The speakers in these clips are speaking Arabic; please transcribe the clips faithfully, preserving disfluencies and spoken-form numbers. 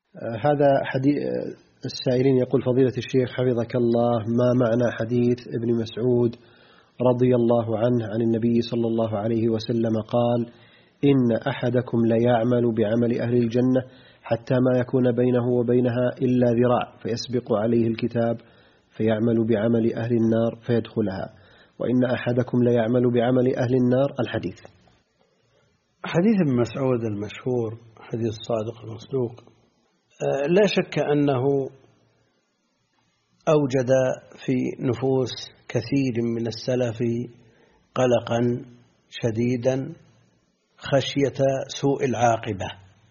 هذا حديث السائلين. يقول فضيلة الشيخ حفظك الله، ما معنى حديث ابن مسعود رضي الله عنه عن النبي صلى الله عليه وسلم قال: إن أحدكم ليعمل بعمل أهل الجنة حتى ما يكون بينه وبينها إلا ذراع فيسبق عليه الكتاب فيعمل بعمل أهل النار فيدخلها، وإن أحدكم ليعمل بعمل أهل النار. الحديث. حديث ابن مسعود المشهور حديث الصادق المصدوق لا شك أنه أوجد في نفوس كثير من السلف قلقا شديدا خشية سوء العاقبة.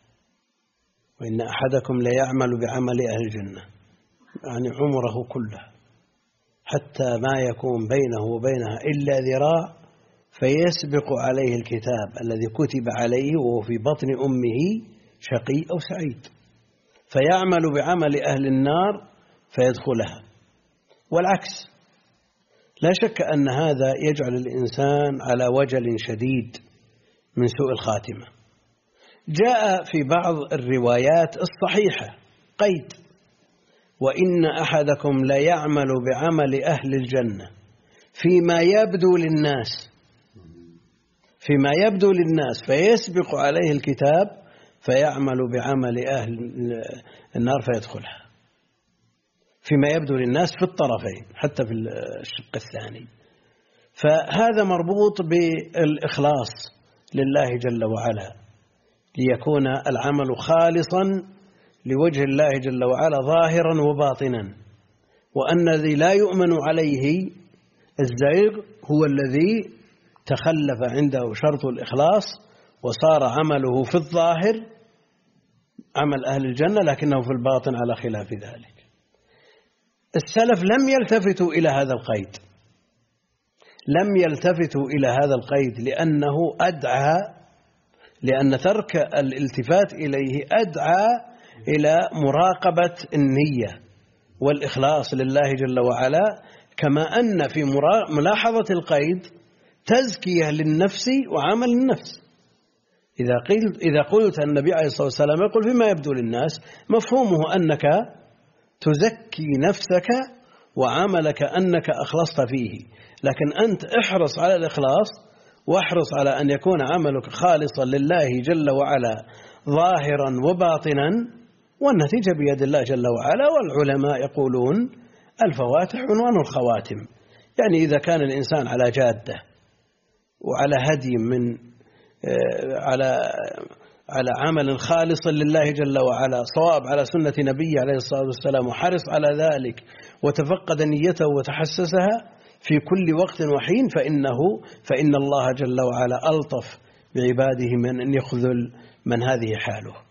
وإن أحدكم ليعمل بعمل أهل الجنة، يعني عمره كله حتى ما يكون بينه وبينها إلا ذراع فيسبق عليه الكتاب الذي كتب عليه وهو في بطن أمه شقي أو سعيد، فيعمل بعمل أهل النار فيدخلها. والعكس، لا شك أن هذا يجعل الإنسان على وجل شديد من سوء الخاتمة. جاء في بعض الروايات الصحيحة قيد: وإن أحدكم ليعمل بعمل أهل الجنة فيما يبدو للناس فيما يبدو للناس فيسبق عليه الكتاب فيعمل بعمل أهل النار فيدخلها. فيما يبدو للناس في الطرفين حتى في الشق الثاني. فهذا مربوط بالإخلاص لله جل وعلا، ليكون العمل خالصا لوجه الله جل وعلا ظاهرا وباطنا. وأن الذي لا يؤمن عليه الزيغ هو الذي تخلف عنده شرط الإخلاص وصار عمله في الظاهر عمل أهل الجنة لكنه في الباطن على خلاف ذلك. السلف لم يلتفتوا إلى هذا القيد لم يلتفتوا إلى هذا القيد لأنه أدعى لأن ترك الالتفات إليه أدعى إلى مراقبة النية والإخلاص لله جل وعلا، كما أن في ملاحظة القيد تزكية للنفس وعمل النفس. إذا قلت إذا قلت النبي عليه الصلاة والسلام يقول فيما يبدو للناس، مفهومه أنك تزكي نفسك وعملك أنك أخلصت فيه، لكن أنت احرص على الإخلاص واحرص على أن يكون عملك خالصا لله جل وعلا ظاهرا وباطنا، والنتيجة بيد الله جل وعلا. والعلماء يقولون الفواتح عنوان الخواتم، يعني إذا كان الإنسان على جادة وعلى هدي من على على عمل خالص لله جل وعلا صواب على سنة نبيه عليه الصلاة والسلام وحرص على ذلك وتفقد نيته وتحسسها في كل وقت وحين، فإنه فإن الله جل وعلا ألطف بعباده من أن يخذل من هذه حاله.